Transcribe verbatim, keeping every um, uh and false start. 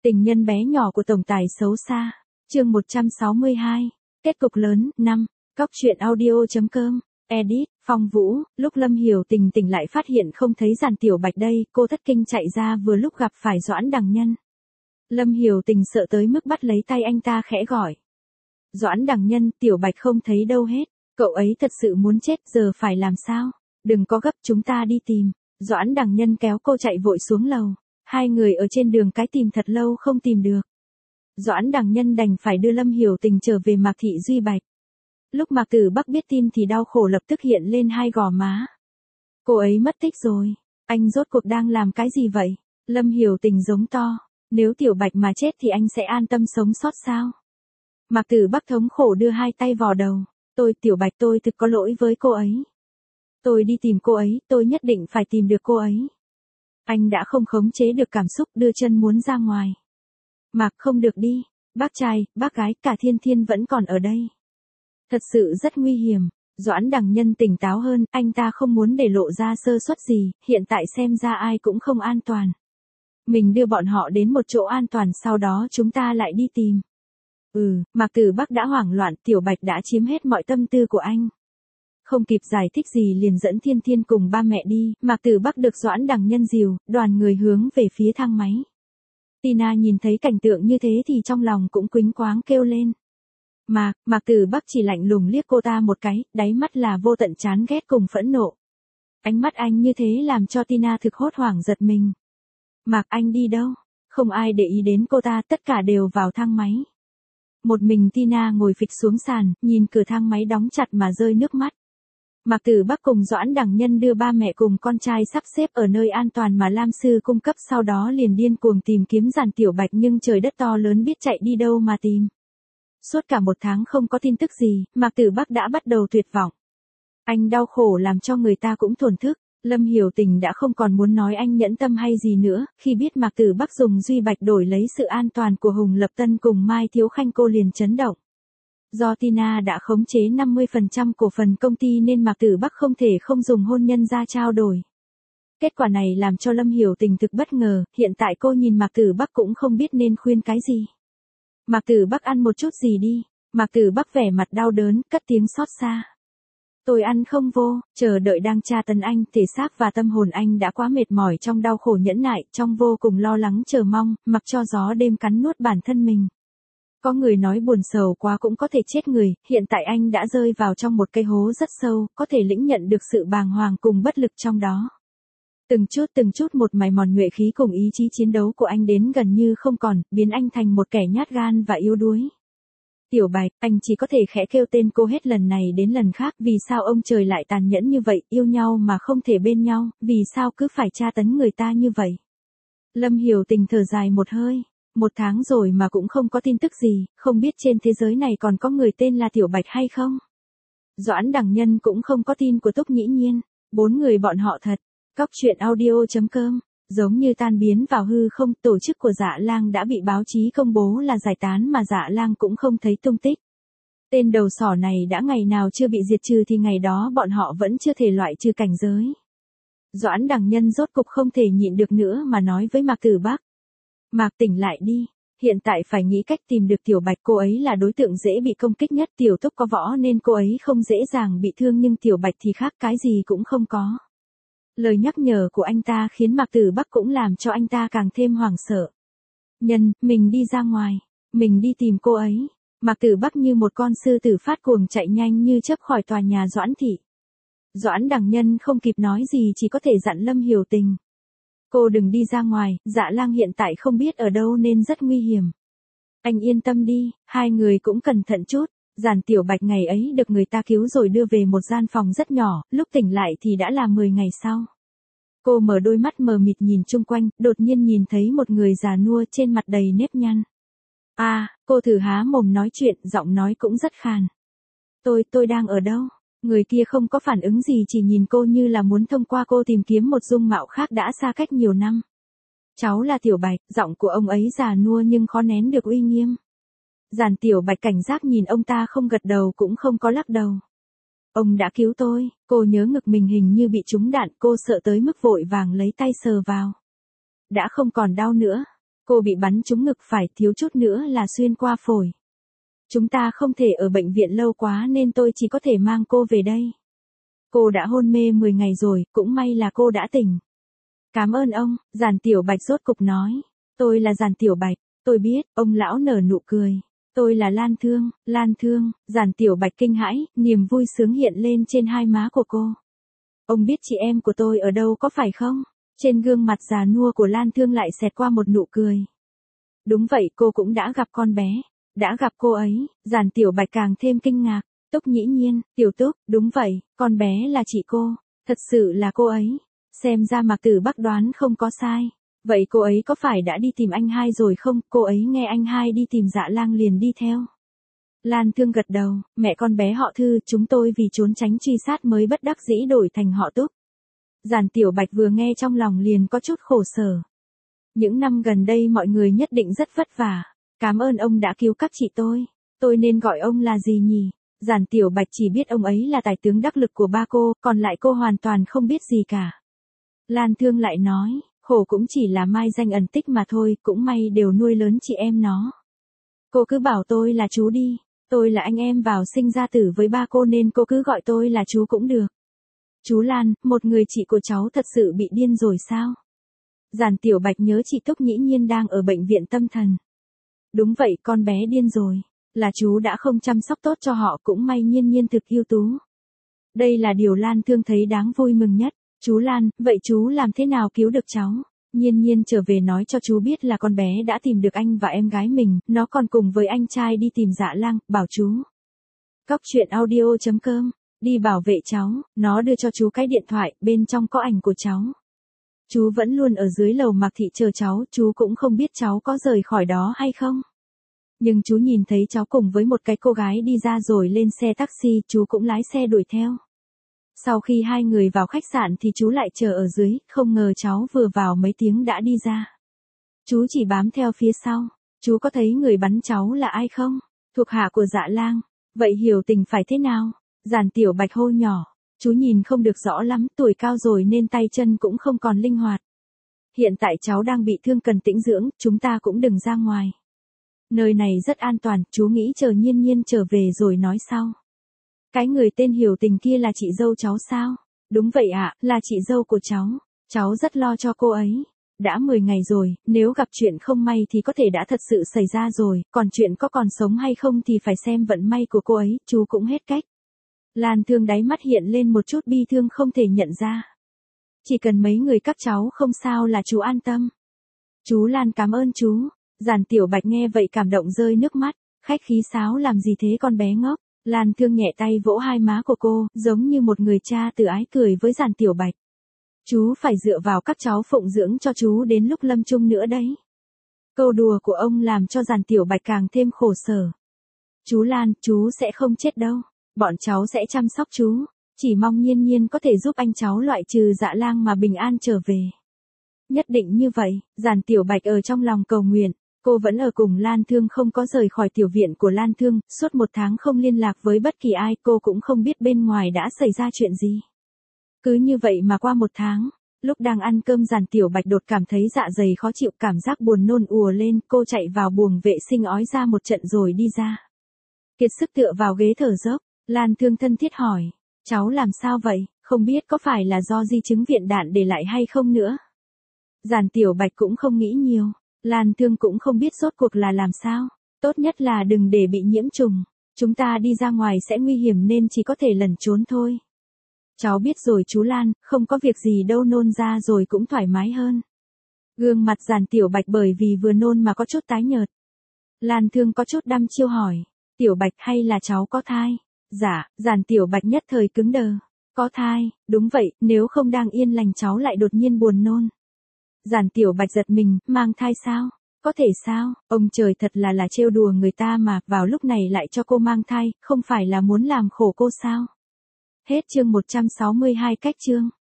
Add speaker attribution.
Speaker 1: Tình nhân bé nhỏ của tổng tài xấu xa. Chương một trăm sáu mươi hai. Kết cục lớn. năm. Cóc truyện audio.com. Edit. Phong Vũ. Lúc Lâm Hiểu Tình tỉnh lại phát hiện không thấy Giản Tiểu Bạch đây, cô thất kinh chạy ra vừa lúc gặp phải Doãn Đằng Nhân. Lâm Hiểu Tình sợ tới mức bắt lấy tay anh ta khẽ gọi. Doãn Đằng Nhân, Tiểu Bạch không thấy đâu hết. Cậu ấy thật sự muốn chết, giờ phải làm sao? Đừng có gấp, chúng ta đi tìm. Doãn Đằng Nhân kéo cô chạy vội xuống lầu. Hai người ở trên đường cái tìm thật lâu không tìm được. Doãn Đằng Nhân đành phải đưa Lâm Hiểu Tình trở về Mạc Thị Duy Bạch. Lúc Mạc Tử Bắc biết tin thì đau khổ lập tức hiện lên hai gò má. Cô ấy mất tích rồi. Anh rốt cuộc đang làm cái gì vậy? Lâm Hiểu Tình giống to. Nếu Tiểu Bạch mà chết thì anh sẽ an tâm sống sót sao? Mạc Tử Bắc thống khổ đưa hai tay vò đầu. Tôi, Tiểu Bạch, tôi thực có lỗi với cô ấy. Tôi đi tìm cô ấy, tôi nhất định phải tìm được cô ấy. Anh đã không khống chế được cảm xúc, đưa chân muốn ra ngoài. Mạc, không được đi. Bác trai, bác gái, cả Thiên Thiên vẫn còn ở đây. Thật sự rất nguy hiểm. Doãn Đằng Nhân tỉnh táo hơn, anh ta không muốn để lộ ra sơ suất gì, hiện tại xem ra ai cũng không an toàn. Mình đưa bọn họ đến một chỗ an toàn, sau đó chúng ta lại đi tìm. Ừ, Mạc Tử Bắc đã hoảng loạn, Tiểu Bạch đã chiếm hết mọi tâm tư của anh. Không kịp giải thích gì liền dẫn Thiên Thiên cùng ba mẹ đi, Mạc Tử Bắc được Doãn Đằng Nhân dìu, đoàn người hướng về phía thang máy. Tina nhìn thấy cảnh tượng như thế thì trong lòng cũng quýnh quáng kêu lên. Mạc, Mạc Tử Bắc chỉ lạnh lùng liếc cô ta một cái, đáy mắt là vô tận chán ghét cùng phẫn nộ. Ánh mắt anh như thế làm cho Tina thực hốt hoảng giật mình. Mạc, anh đi đâu? Không ai để ý đến cô ta, tất cả đều vào thang máy. Một mình Tina ngồi phịch xuống sàn, nhìn cửa thang máy đóng chặt mà rơi nước mắt. Mạc Tử Bắc cùng Doãn Đằng Nhân đưa ba mẹ cùng con trai sắp xếp ở nơi an toàn mà Lam Sư cung cấp, sau đó liền điên cuồng tìm kiếm Giản Tiểu Bạch, nhưng trời đất to lớn biết chạy đi đâu mà tìm. Suốt cả một tháng không có tin tức gì, Mạc Tử Bắc đã bắt đầu tuyệt vọng. Anh đau khổ làm cho người ta cũng thổn thức. Lâm Hiểu Tình đã không còn muốn nói anh nhẫn tâm hay gì nữa, khi biết Mạc Tử Bắc dùng Duy Bạch đổi lấy sự an toàn của Hùng Lập Tân cùng Mai Thiếu Khanh, cô liền chấn động. Do Tina đã khống chế năm mươi phần trăm cổ phần công ty nên Mạc Tử Bắc không thể không dùng hôn nhân ra trao đổi. Kết quả này làm cho Lâm Hiểu Tình thực bất ngờ, hiện tại cô nhìn Mạc Tử Bắc cũng không biết nên khuyên cái gì. Mạc Tử Bắc ăn một chút gì đi. Mạc Tử Bắc vẻ mặt đau đớn, cất tiếng xót xa. Tôi ăn không vô, chờ đợi đang tra tấn anh, thể xác và tâm hồn anh đã quá mệt mỏi trong đau khổ nhẫn nại, trong vô cùng lo lắng chờ mong, mặc cho gió đêm cắn nuốt bản thân mình. Có người nói buồn sầu quá cũng có thể chết người, hiện tại anh đã rơi vào trong một cái hố rất sâu, có thể lĩnh nhận được sự bàng hoàng cùng bất lực trong đó. Từng chút từng chút một mài mòn nhuệ khí cùng ý chí chiến đấu của anh đến gần như không còn, biến anh thành một kẻ nhát gan và yếu đuối. Tiểu Bạch, anh chỉ có thể khẽ kêu tên cô hết lần này đến lần khác, vì sao ông trời lại tàn nhẫn như vậy, yêu nhau mà không thể bên nhau, vì sao cứ phải tra tấn người ta như vậy. Lâm Hiểu Tình thở dài một hơi, một tháng rồi mà cũng không có tin tức gì, không biết trên thế giới này còn có người tên là Tiểu Bạch hay không. Doãn Đằng Nhân cũng không có tin của Túc Nhĩ Nhiên, bốn người bọn họ thật. Cóc truyện audio.com. Giống như tan biến vào hư không, tổ chức của Dạ Lang đã bị báo chí công bố là giải tán mà Dạ Lang cũng không thấy tung tích. Tên đầu sỏ này đã ngày nào chưa bị diệt trừ thì ngày đó bọn họ vẫn chưa thể loại trừ cảnh giới. Doãn Đằng Nhân rốt cục không thể nhịn được nữa mà nói với Mạc Tử Bắc. Mạc, tỉnh lại đi, hiện tại phải nghĩ cách tìm được Tiểu Bạch, cô ấy là đối tượng dễ bị công kích nhất, Tiểu Túc có võ nên cô ấy không dễ dàng bị thương, nhưng Tiểu Bạch thì khác, cái gì cũng không có. Lời nhắc nhở của anh ta khiến Mạc Tử Bắc cũng làm cho anh ta càng thêm hoảng sợ. Nhân, mình đi ra ngoài, mình đi tìm cô ấy. Mạc Tử Bắc như một con sư tử phát cuồng chạy nhanh như chớp khỏi tòa nhà Doãn thị. Doãn Đằng Nhân không kịp nói gì chỉ có thể dặn Lâm Hiểu Tình. Cô đừng đi ra ngoài, Dạ Lang hiện tại không biết ở đâu nên rất nguy hiểm. Anh yên tâm đi, hai người cũng cẩn thận chút. Giản Tiểu Bạch ngày ấy được người ta cứu rồi đưa về một gian phòng rất nhỏ, lúc tỉnh lại thì đã là mười ngày sau. Cô mở đôi mắt mờ mịt nhìn chung quanh, đột nhiên nhìn thấy một người già nua trên mặt đầy nếp nhăn. À, cô thử há mồm nói chuyện, giọng nói cũng rất khàn. Tôi, tôi đang ở đâu? Người kia không có phản ứng gì, chỉ nhìn cô như là muốn thông qua cô tìm kiếm một dung mạo khác đã xa cách nhiều năm. Cháu là Tiểu Bạch, giọng của ông ấy già nua nhưng khó nén được uy nghiêm. Giản Tiểu Bạch cảnh giác nhìn ông ta, không gật đầu cũng không có lắc đầu. Ông đã cứu tôi, cô nhớ ngực mình hình như bị trúng đạn, cô sợ tới mức vội vàng lấy tay sờ vào. Đã không còn đau nữa. Cô bị bắn trúng ngực phải, thiếu chút nữa là xuyên qua phổi. Chúng ta không thể ở bệnh viện lâu quá nên tôi chỉ có thể mang cô về đây. Cô đã hôn mê mười ngày rồi, cũng may là cô đã tỉnh. Cảm ơn ông, Giản Tiểu Bạch rốt cục nói. Tôi là Giản Tiểu Bạch, tôi biết, ông lão nở nụ cười. Tôi là Lan Thương, Lan Thương, Giản Tiểu Bạch kinh hãi, niềm vui sướng hiện lên trên hai má của cô. Ông biết chị em của tôi ở đâu có phải không? Trên gương mặt già nua của Lan Thương lại xẹt qua một nụ cười. Đúng vậy, cô cũng đã gặp con bé. Đã gặp cô ấy, Giản Tiểu Bạch càng thêm kinh ngạc. Túc Nhĩ Nhiên, Tiểu Túc, đúng vậy, con bé là chị cô. Thật sự là cô ấy. Xem ra Mạc Tử Bắc đoán không có sai. Vậy cô ấy có phải đã đi tìm anh hai rồi không? Cô ấy nghe anh hai đi tìm Dạ Lang liền đi theo. Lan Thương gật đầu, mẹ con bé họ Thư, chúng tôi vì trốn tránh truy sát mới bất đắc dĩ đổi thành họ Túc. Giản Tiểu Bạch vừa nghe trong lòng liền có chút khổ sở. Những năm gần đây mọi người nhất định rất vất vả. Cảm ơn ông đã cứu các chị tôi. Tôi nên gọi ông là gì nhỉ? Giản Tiểu Bạch chỉ biết ông ấy là tài tướng đắc lực của ba cô, còn lại cô hoàn toàn không biết gì cả. Lan Thương lại nói, khổ cũng chỉ là mai danh ẩn tích mà thôi, cũng may đều nuôi lớn chị em nó. Cô cứ bảo tôi là chú đi, tôi là anh em vào sinh ra tử với ba cô nên cô cứ gọi tôi là chú cũng được. Chú Lan, một người chị của cháu thật sự bị điên rồi sao? Giản Tiểu Bạch nhớ chị Túc Nhĩ Nhiên đang ở bệnh viện tâm thần. Đúng vậy, con bé điên rồi. Là chú đã không chăm sóc tốt cho họ, cũng may Nhiên Nhiên thực ưu tú. Đây là điều Lan Thương thấy đáng vui mừng nhất. Chú Lan, vậy chú làm thế nào cứu được cháu? Nhiên Nhiên trở về nói cho chú biết là con bé đã tìm được anh và em gái mình, nó còn cùng với anh trai đi tìm Dạ Lang, bảo chú. Cóc truyện audio chấm com, đi bảo vệ cháu, nó đưa cho chú cái điện thoại, bên trong có ảnh của cháu. Chú vẫn luôn ở dưới lầu Mạc Thị chờ cháu, chú cũng không biết cháu có rời khỏi đó hay không. Nhưng chú nhìn thấy cháu cùng với một cái cô gái đi ra rồi lên xe taxi, chú cũng lái xe đuổi theo. Sau khi hai người vào khách sạn thì chú lại chờ ở dưới, không ngờ cháu vừa vào mấy tiếng đã đi ra. Chú chỉ bám theo phía sau. Chú có thấy người bắn cháu là ai không? Thuộc hạ của Dạ Lang. Vậy hiểu tình phải thế nào? Giản Tiểu Bạch hô nhỏ. Chú nhìn không được rõ lắm, tuổi cao rồi nên tay chân cũng không còn linh hoạt. Hiện tại cháu đang bị thương cần tĩnh dưỡng, chúng ta cũng đừng ra ngoài. Nơi này rất an toàn, chú nghĩ chờ Nhiên Nhiên trở về rồi nói sau. Cái người tên Hiểu Tình kia là chị dâu cháu sao? Đúng vậy ạ, là chị dâu của cháu. Cháu rất lo cho cô ấy. Đã mười ngày rồi, nếu gặp chuyện không may thì có thể đã thật sự xảy ra rồi, còn chuyện có còn sống hay không thì phải xem vận may của cô ấy, chú cũng hết cách. Lan Thương đáy mắt hiện lên một chút bi thương không thể nhận ra. Chỉ cần mấy người các cháu không sao là chú an tâm. Chú Lan cảm ơn chú. Giản Tiểu Bạch nghe vậy cảm động rơi nước mắt. Khách khí sáo làm gì thế con bé ngốc. Lan Thương nhẹ tay vỗ hai má của cô, giống như một người cha từ ái cười với Giản Tiểu Bạch. Chú phải dựa vào các cháu phụng dưỡng cho chú đến lúc lâm chung nữa đấy. Câu đùa của ông làm cho Giản Tiểu Bạch càng thêm khổ sở. Chú Lan, chú sẽ không chết đâu. Bọn cháu sẽ chăm sóc chú. Chỉ mong Nhiên Nhiên có thể giúp anh cháu loại trừ Dạ Lang mà bình an trở về. Nhất định như vậy, Giản Tiểu Bạch ở trong lòng cầu nguyện. Cô vẫn ở cùng Lan Thương, không có rời khỏi tiểu viện của Lan Thương, suốt một tháng không liên lạc với bất kỳ ai, cô cũng không biết bên ngoài đã xảy ra chuyện gì. Cứ như vậy mà qua một tháng, lúc đang ăn cơm Giản Tiểu Bạch đột cảm thấy dạ dày khó chịu, cảm giác buồn nôn ùa lên, cô chạy vào buồng vệ sinh ói ra một trận rồi đi ra. Kiệt sức tựa vào ghế thở dốc, Lan Thương thân thiết hỏi, cháu làm sao vậy, không biết có phải là do di chứng viện đạn để lại hay không nữa. Giản Tiểu Bạch cũng không nghĩ nhiều. Lan Thương cũng không biết rốt cuộc là làm sao. Tốt nhất là đừng để bị nhiễm trùng. Chúng ta đi ra ngoài sẽ nguy hiểm nên chỉ có thể lẩn trốn thôi. Cháu biết rồi chú Lan, không có việc gì đâu, nôn ra rồi cũng thoải mái hơn. Gương mặt Giản Tiểu Bạch bởi vì vừa nôn mà có chút tái nhợt. Lan Thương có chút đăm chiêu hỏi. Tiểu Bạch hay là cháu có thai? Dạ, Giản Tiểu Bạch nhất thời cứng đờ. Có thai, đúng vậy, nếu không đang yên lành cháu lại đột nhiên buồn nôn. Giản Tiểu Bạch giật mình, mang thai sao? Có thể sao? Ông trời thật là là trêu đùa người ta mà, vào lúc này lại cho cô mang thai, không phải là muốn làm khổ cô sao? Hết chương một trăm sáu mươi hai cách chương.